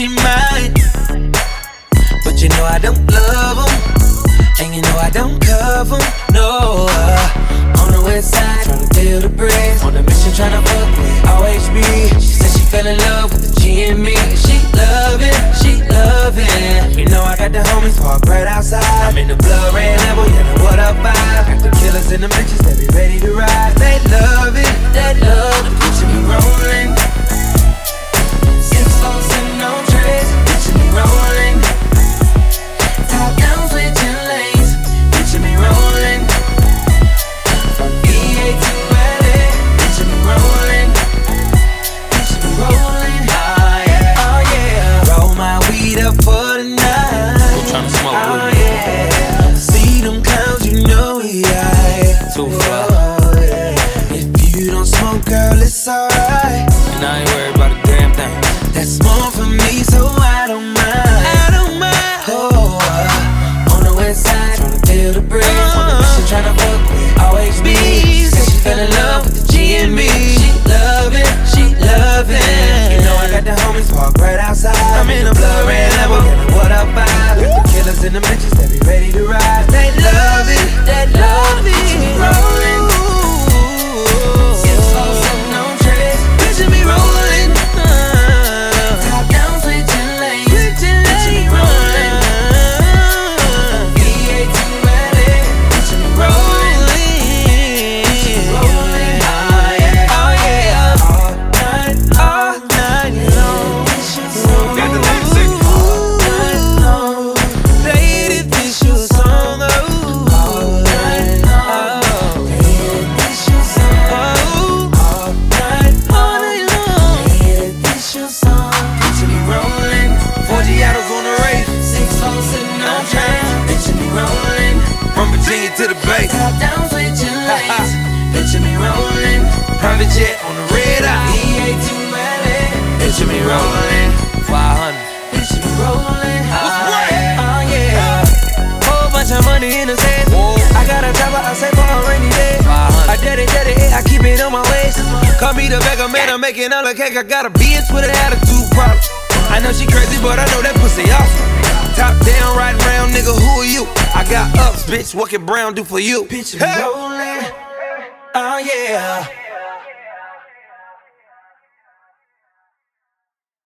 she mine. But you know I don't love them, and you know I don't cover them, no. On the west side, tryna feel the breeze. On the mission, tryna fuck with OHB. She said she fell in love with the G and me. She loving, she loving. You know I got the homies parked right outside. I'm in the blood red level, yelling what up vibe. Got the killers in the bitches that be ready to ride. They love it, they love the picture me rolling. 6 4 sitting on trays, picture me rolling. Top down switching lanes, picture me rolling. VA to LA, picture me rolling. Picture me rolling, oh yeah, oh yeah. Roll my weed up for the night. Who tryna smoke oh with me? Yeah. See them clowns, you know we high. Too far. Oh, yeah. If you don't smoke, girl, it's alright. And I ain't worried about a damn thing. That's more for me, so I don't mind. I don't mind. Oh, on the west side, tryna feel the breeze. On the mission, tryna fuck with OHB. She said she fell in love with the G and me. She loving, she loving. You know I got the homies parked right outside. I'm in a blood red level, yelling what up vibe. Got the killers and the bitches that be ready to ride. They love it, they love it. Picture me rolling. 6 4 sitting on trays, picture me rolling. Top down switching lanes, picture me rolling. VA to LA, picture me rolling. Picture me rolling, oh yeah, oh yeah. All night long. Got the next thing. All night long. Played it, this your song, oh. All night long. Played it, this your song, oh. All night long. Played it, this your song. Picture me rolling. 4 Giottos on the race. 6 4 sitting on trains. Picture me rolling. From Virginia to the Bay. Top down switching lanes. Picture me rolling. Private jet on the red eye. VA to LA. Picture me rolling. 500. Picture me rolling. What's right? Oh yeah. Whole bunch of money in the safe. I got a chopper, I save for a rainy day. 500. I did it, I keep it on my waist. Call me the beggar man, I'm making all the cake. I got a bitch with an attitude problem. I know she crazy, but I know that pussy awesome. Top down, riding round, nigga, who are you? I got ups, bitch, what can Brown do for you? Picture me rolling, oh yeah.